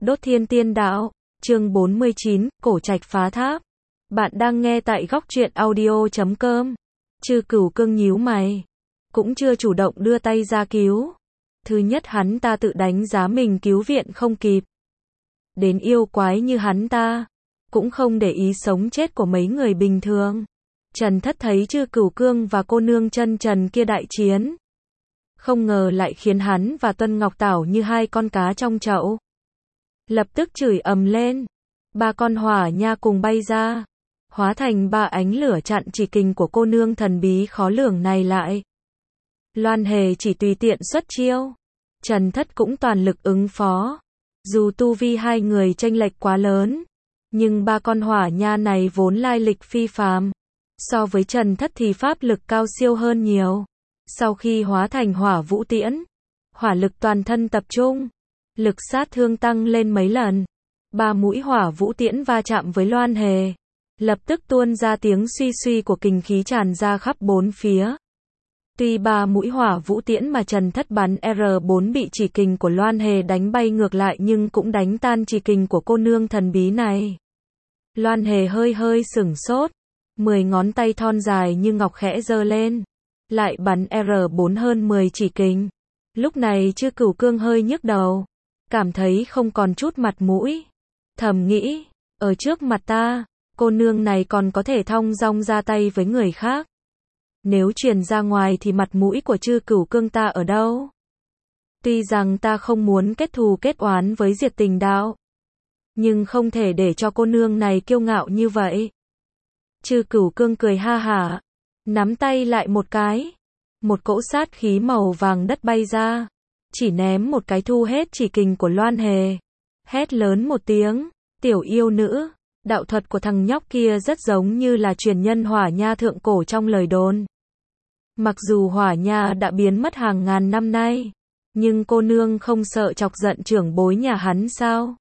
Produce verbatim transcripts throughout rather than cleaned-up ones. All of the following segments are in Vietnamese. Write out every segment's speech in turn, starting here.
Đốt Thiên Tiên Đạo, chương bốn mươi chín, Cổ Trạch Phá Tháp. Bạn đang nghe tại góc truyện audio chấm com. Chư Cửu Cương nhíu mày, cũng chưa chủ động đưa tay ra cứu. Thứ nhất, hắn ta tự đánh giá mình cứu viện không kịp. Đến yêu quái như hắn ta, cũng không để ý sống chết của mấy người bình thường. Trần Thất thấy Chư Cửu Cương và cô nương chân trần kia đại chiến, không ngờ lại khiến hắn và Tuân Ngọc Tảo như hai con cá trong chậu. Lập tức chửi ầm lên. Ba con hỏa nha cùng bay ra, hóa thành ba ánh lửa chặn chỉ kình của cô nương thần bí khó lường này lại. Loan Hề chỉ tùy tiện xuất chiêu, Trần Thất cũng toàn lực ứng phó. Dù tu vi hai người chênh lệch quá lớn, nhưng ba con hỏa nha này vốn lai lịch phi phàm. So với Trần Thất thì pháp lực cao siêu hơn nhiều. Sau khi hóa thành hỏa vũ tiễn, hỏa lực toàn thân tập trung, lực sát thương tăng lên mấy lần. Ba mũi hỏa vũ tiễn va chạm với Loan Hề, lập tức tuôn ra tiếng suy suy của kình khí tràn ra khắp bốn phía. Tuy ba mũi hỏa vũ tiễn mà Trần Thất bắn R bốn bị chỉ kình của Loan Hề đánh bay ngược lại nhưng cũng đánh tan chỉ kình của cô nương thần bí này. Loan Hề hơi hơi sửng sốt, mười ngón tay thon dài như ngọc khẽ giơ lên, lại bắn R bốn hơn mười chỉ kình. Lúc này Chư Cửu Cương hơi nhức đầu, cảm thấy không còn chút mặt mũi. Thầm nghĩ, ở trước mặt ta, cô nương này còn có thể thong dong ra tay với người khác. Nếu truyền ra ngoài thì mặt mũi của Chư Cửu Cương ta ở đâu? Tuy rằng ta không muốn kết thù kết oán với Diệt Tình Đạo, nhưng không thể để cho cô nương này kiêu ngạo như vậy. Chư Cửu Cương cười ha hả, nắm tay lại một cái, một cỗ sát khí màu vàng đất bay ra, chỉ ném một cái thu hết chỉ kình của Loan Hề. Hét lớn một tiếng, tiểu yêu nữ, đạo thuật của thằng nhóc kia rất giống như là truyền nhân hỏa nha thượng cổ trong lời đồn. Mặc dù hỏa nha đã biến mất hàng ngàn năm nay, nhưng cô nương không sợ chọc giận trưởng bối nhà hắn sao?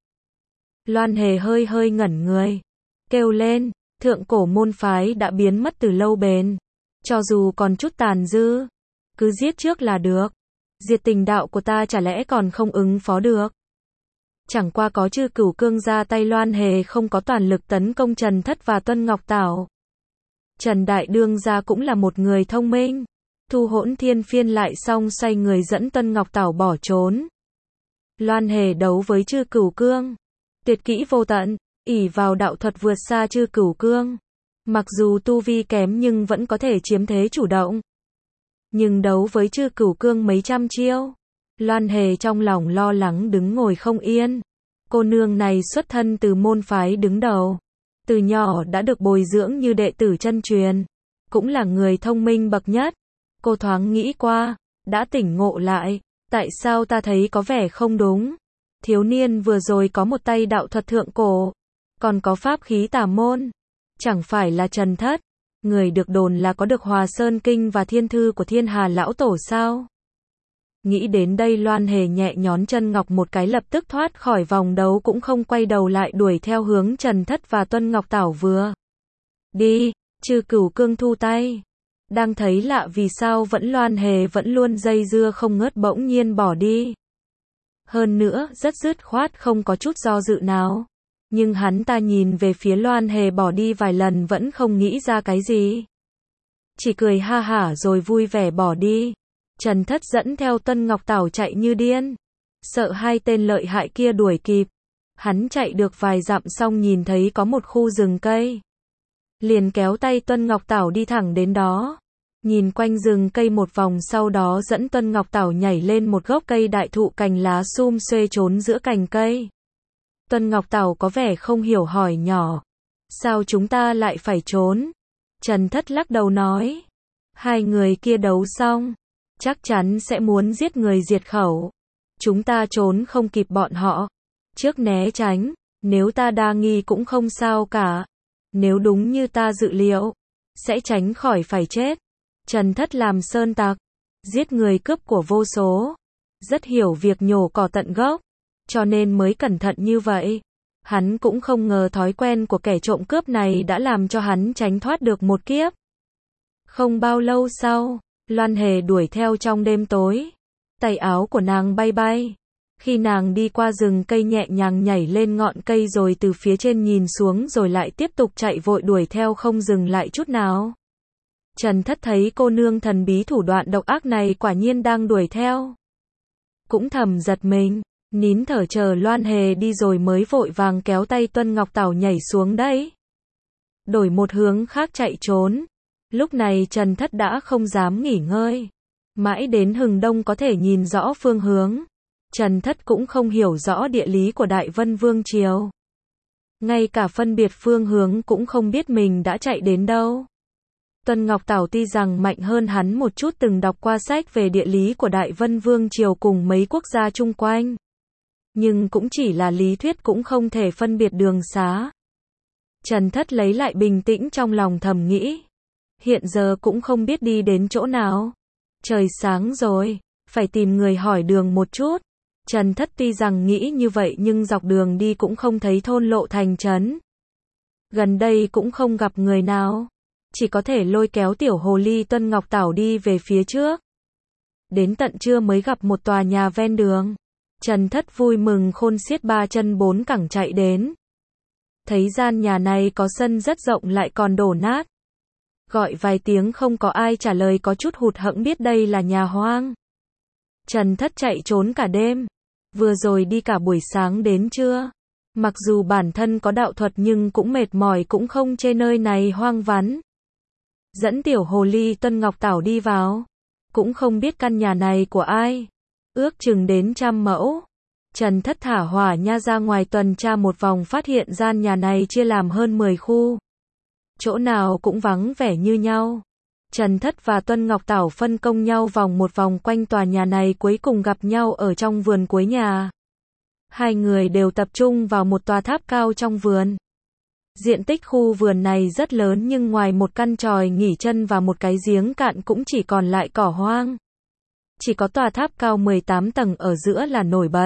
Loan Hề hơi hơi ngẩn người, kêu lên, thượng cổ môn phái đã biến mất từ lâu bền. Cho dù còn chút tàn dư, cứ giết trước là được. Diệt Tình Đạo của ta chả lẽ còn không ứng phó được? Chẳng qua có Chư Cửu Cương ra tay, Loan Hề không có toàn lực tấn công Trần Thất và Tuân Ngọc Tảo. Trần Đại Đương gia cũng là một người thông minh, thu Hỗn Thiên Phiên lại xong xoay người dẫn Tuân Ngọc Tảo bỏ trốn. Loan Hề đấu với Chư Cửu Cương, tuyệt kỹ vô tận, ỷ vào đạo thuật vượt xa Chư Cửu Cương. Mặc dù tu vi kém nhưng vẫn có thể chiếm thế chủ động. Nhưng đấu với Chư Cửu Cương mấy trăm chiêu, Loan Hề trong lòng lo lắng đứng ngồi không yên. Cô nương này xuất thân từ môn phái đứng đầu, từ nhỏ đã được bồi dưỡng như đệ tử chân truyền, cũng là người thông minh bậc nhất. Cô thoáng nghĩ qua, đã tỉnh ngộ lại, tại sao ta thấy có vẻ không đúng? Thiếu niên vừa rồi có một tay đạo thuật thượng cổ, còn có pháp khí tà môn, chẳng phải là Trần Thất, người được đồn là có được Hòa Sơn Kinh và Thiên Thư của Thiên Hà lão tổ sao? Nghĩ đến đây, Loan Hề nhẹ nhón chân ngọc một cái, lập tức thoát khỏi vòng đấu, cũng không quay đầu lại đuổi theo hướng Trần Thất và Tuân Ngọc Tảo vừa đi. Chư Cửu Cương thu tay, đang thấy lạ vì sao vẫn Loan Hề vẫn luôn dây dưa không ngớt, bỗng nhiên bỏ đi. Hơn nữa, rất dứt khoát, không có chút do dự nào. Nhưng hắn ta nhìn về phía Loan Hề bỏ đi vài lần vẫn không nghĩ ra cái gì, chỉ cười ha hả rồi vui vẻ bỏ đi. Trần Thất dẫn theo Tuân Ngọc Tảo chạy như điên, sợ hai tên lợi hại kia đuổi kịp. Hắn chạy được vài dặm xong nhìn thấy có một khu rừng cây, liền kéo tay Tuân Ngọc Tảo đi thẳng đến đó. Nhìn quanh rừng cây một vòng, sau đó dẫn Tuân Ngọc Tảo nhảy lên một gốc cây đại thụ, cành lá sum xuê trốn giữa cành cây. Tuân Ngọc Tảo có vẻ không hiểu hỏi nhỏ, sao chúng ta lại phải trốn? Trần Thất lắc đầu nói, hai người kia đấu xong, chắc chắn sẽ muốn giết người diệt khẩu. Chúng ta trốn không kịp bọn họ, trước né tránh, nếu ta đa nghi cũng không sao cả. Nếu đúng như ta dự liệu, sẽ tránh khỏi phải chết. Trần Thất làm sơn tặc, giết người cướp của vô số, rất hiểu việc nhổ cỏ tận gốc, cho nên mới cẩn thận như vậy. Hắn cũng không ngờ thói quen của kẻ trộm cướp này đã làm cho hắn tránh thoát được một kiếp. Không bao lâu sau, Loan Hề đuổi theo trong đêm tối, tay áo của nàng bay bay, Khi nàng đi qua rừng cây nhẹ nhàng nhảy lên ngọn cây rồi từ phía trên nhìn xuống rồi lại tiếp tục chạy vội đuổi theo không dừng lại chút nào. Trần Thất thấy cô nương thần bí thủ đoạn độc ác này quả nhiên đang đuổi theo. Cũng thầm giật mình, nín thở chờ Loan Hề đi rồi mới vội vàng kéo tay Tuân Ngọc Tảo nhảy xuống đấy. Đổi một hướng khác chạy trốn. Lúc này Trần Thất đã không dám nghỉ ngơi. Mãi đến hừng đông có thể nhìn rõ phương hướng. Trần Thất cũng không hiểu rõ địa lý của Đại Vân Vương Triều. Ngay cả phân biệt phương hướng cũng không biết mình đã chạy đến đâu. Tuân Ngọc Tảo tuy rằng mạnh hơn hắn một chút từng đọc qua sách về địa lý của Đại Vân Vương Triều cùng mấy quốc gia chung quanh. Nhưng cũng chỉ là lý thuyết cũng không thể phân biệt đường xá. Trần Thất lấy lại bình tĩnh trong lòng thầm nghĩ. Hiện giờ cũng không biết đi đến chỗ nào. Trời sáng rồi, phải tìm người hỏi đường một chút. Trần Thất tuy rằng nghĩ như vậy nhưng dọc đường đi cũng không thấy thôn lộ thành trấn. Gần đây cũng không gặp người nào. Chỉ có thể lôi kéo tiểu hồ ly Tuân Ngọc Tảo đi về phía trước. Đến tận trưa mới gặp một tòa nhà ven đường. Trần Thất vui mừng khôn xiết ba chân bốn cẳng chạy đến. Thấy gian nhà này có sân rất rộng lại còn đổ nát. Gọi vài tiếng không có ai trả lời có chút hụt hẫng biết đây là nhà hoang. Trần Thất chạy trốn cả đêm. Vừa rồi đi cả buổi sáng đến trưa. Mặc dù bản thân có đạo thuật nhưng cũng mệt mỏi cũng không chê nơi này hoang vắng. Dẫn tiểu hồ ly Tuân Ngọc Tảo đi vào. Cũng không biết căn nhà này của ai. Ước chừng đến trăm mẫu. Trần Thất thả hỏa nha ra ngoài tuần tra một vòng phát hiện gian nhà này chia làm hơn mười khu. Chỗ nào cũng vắng vẻ như nhau. Trần Thất và Tuân Ngọc Tảo phân công nhau vòng một vòng quanh tòa nhà này cuối cùng gặp nhau ở trong vườn cuối nhà. Hai người đều tập trung vào một tòa tháp cao trong vườn. Diện tích khu vườn này rất lớn nhưng ngoài một căn chòi nghỉ chân và một cái giếng cạn cũng chỉ còn lại cỏ hoang. Chỉ có tòa tháp cao mười tám tầng ở giữa là nổi bật.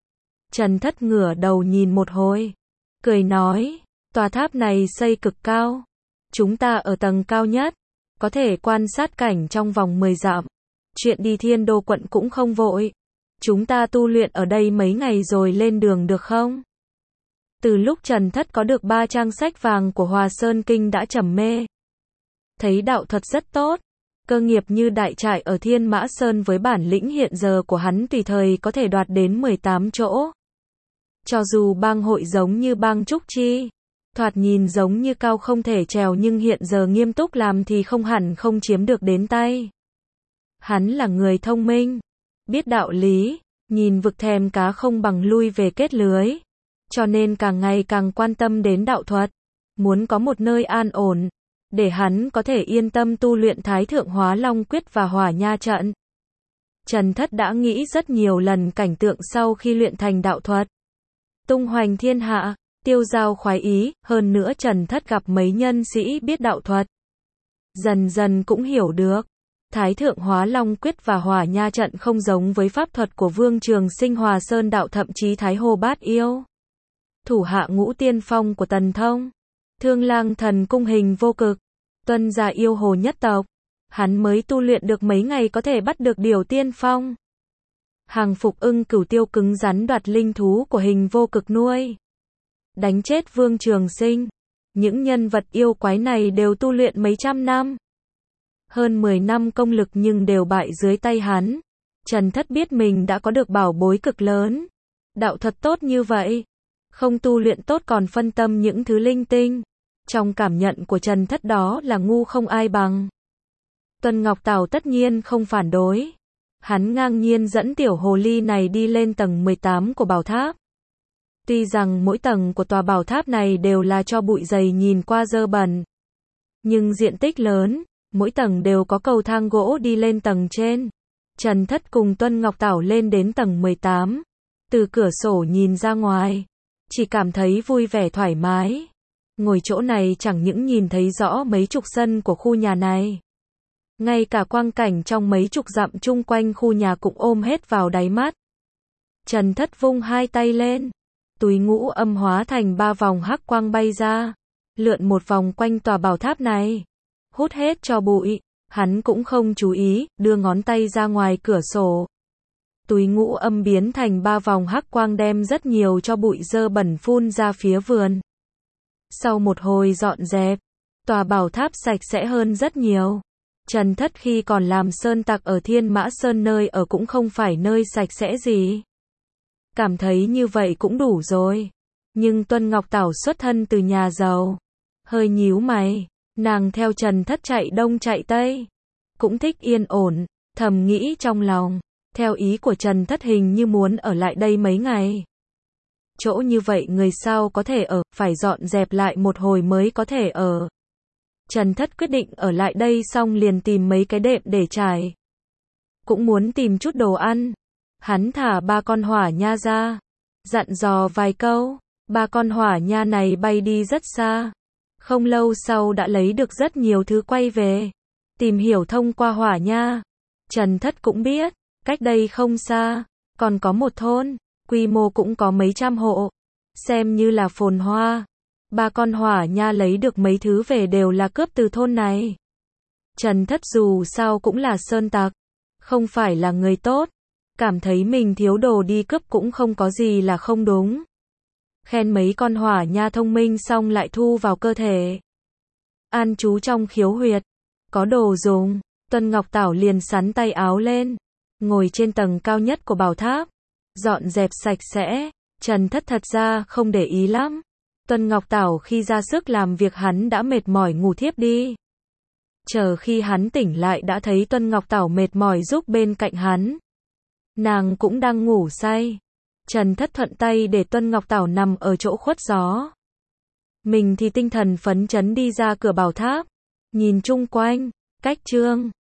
Trần Thất ngửa đầu nhìn một hồi. Cười nói, tòa tháp này xây cực cao. Chúng ta ở tầng cao nhất. Có thể quan sát cảnh trong vòng mười dặm. Chuyện đi Thiên Đô quận cũng không vội. Chúng ta tu luyện ở đây mấy ngày rồi lên đường được không? Từ lúc Trần Thất có được ba trang sách vàng của Hòa Sơn Kinh đã trầm mê. Thấy đạo thuật rất tốt. Cơ nghiệp như đại trại ở Thiên Mã Sơn với bản lĩnh hiện giờ của hắn tùy thời có thể đoạt đến mười tám chỗ. Cho dù bang hội giống như bang Trúc Chi, thoạt nhìn giống như cao không thể trèo nhưng hiện giờ nghiêm túc làm thì không hẳn không chiếm được đến tay. Hắn là người thông minh, biết đạo lý, nhìn vực thèm cá không bằng lui về kết lưới. Cho nên càng ngày càng quan tâm đến đạo thuật, muốn có một nơi an ổn, để hắn có thể yên tâm tu luyện Thái Thượng Hóa Long Quyết và Hỏa Nha Trận. Trần Thất đã nghĩ rất nhiều lần cảnh tượng sau khi luyện thành đạo thuật. Tung hoành thiên hạ, tiêu dao khoái ý, hơn nữa Trần Thất gặp mấy nhân sĩ biết đạo thuật. Dần dần cũng hiểu được, Thái Thượng Hóa Long Quyết và Hỏa Nha Trận không giống với pháp thuật của Vương Trường Sinh Hòa Sơn Đạo thậm chí Thái Hồ Bát Yêu. Thủ hạ ngũ tiên phong của Tần Thông, Thương Lang Thần Cung Hình Vô Cực, Tuân gia yêu hồ nhất tộc, hắn mới tu luyện được mấy ngày có thể bắt được điều tiên phong. Hàng Phục Ưng Cửu Tiêu cứng rắn đoạt linh thú của Hình Vô Cực nuôi, đánh chết Vương Trường Sinh. Những nhân vật yêu quái này đều tu luyện mấy trăm năm, hơn mười năm công lực nhưng đều bại dưới tay hắn. Trần Thất biết mình đã có được bảo bối cực lớn, đạo thuật tốt như vậy, không tu luyện tốt còn phân tâm những thứ linh tinh. Trong cảm nhận của Trần Thất đó là ngu không ai bằng. Tuân Ngọc Tảo tất nhiên không phản đối. Hắn ngang nhiên dẫn tiểu hồ ly này đi lên tầng mười tám của bảo tháp. Tuy rằng mỗi tầng của tòa bảo tháp này đều là cho bụi dày nhìn qua dơ bẩn, nhưng diện tích lớn, mỗi tầng đều có cầu thang gỗ đi lên tầng trên. Trần Thất cùng Tuân Ngọc Tảo lên đến tầng mười tám. Từ cửa sổ nhìn ra ngoài, chỉ cảm thấy vui vẻ thoải mái. Ngồi chỗ này chẳng những nhìn thấy rõ mấy chục sân của khu nhà này, ngay cả quang cảnh trong mấy chục dặm chung quanh khu nhà cũng ôm hết vào đáy mắt. Trần Thất vung hai tay lên, túi ngũ âm hóa thành ba vòng hắc quang bay ra, lượn một vòng quanh tòa bảo tháp này, hút hết cho bụi. Hắn cũng không chú ý, đưa ngón tay ra ngoài cửa sổ. túi ngũ âm biến thành ba vòng hắc quang đem rất nhiều cho bụi dơ bẩn phun ra phía vườn. Sau một hồi dọn dẹp, tòa bảo tháp sạch sẽ hơn rất nhiều. Trần Thất khi còn làm sơn tặc ở Thiên Mã Sơn nơi ở cũng không phải nơi sạch sẽ gì. Cảm thấy như vậy cũng đủ rồi. Nhưng Tuân Ngọc Tảo xuất thân từ nhà giàu. Hơi nhíu mày, nàng theo Trần Thất chạy đông chạy tây. Cũng thích yên ổn, thầm nghĩ trong lòng. Theo ý của Trần Thất hình như muốn ở lại đây mấy ngày. Chỗ như vậy người sao có thể ở, phải dọn dẹp lại một hồi mới có thể ở. Trần Thất quyết định ở lại đây xong liền tìm mấy cái đệm để trải. Cũng muốn tìm chút đồ ăn. Hắn thả ba con hỏa nha ra. Dặn dò vài câu. Ba con hỏa nha này bay đi rất xa. Không lâu sau đã lấy được rất nhiều thứ quay về. Tìm hiểu thông qua hỏa nha. Trần Thất cũng biết, cách đây không xa, còn có một thôn, quy mô cũng có mấy trăm hộ. Xem như là phồn hoa. Ba con hỏa nha lấy được mấy thứ về đều là cướp từ thôn này. Trần Thất dù sao cũng là sơn tặc, không phải là người tốt. Cảm thấy mình thiếu đồ đi cướp cũng không có gì là không đúng. Khen mấy con hỏa nha thông minh xong lại thu vào cơ thể. An trú trong khiếu huyệt. Có đồ dùng, Tuân Ngọc Tảo liền sắn tay áo lên. Ngồi trên tầng cao nhất của bảo tháp. Dọn dẹp sạch sẽ. Trần Thất thật ra không để ý lắm. Tuân Ngọc Tảo khi ra sức làm việc hắn đã mệt mỏi ngủ thiếp đi. Chờ khi hắn tỉnh lại đã thấy Tuân Ngọc Tảo mệt mỏi giúp bên cạnh hắn. Nàng cũng đang ngủ say. Trần Thất thuận tay để Tuân Ngọc Tảo nằm ở chỗ khuất gió. Mình thì tinh thần phấn chấn đi ra cửa bảo tháp. Nhìn chung quanh, cách trương.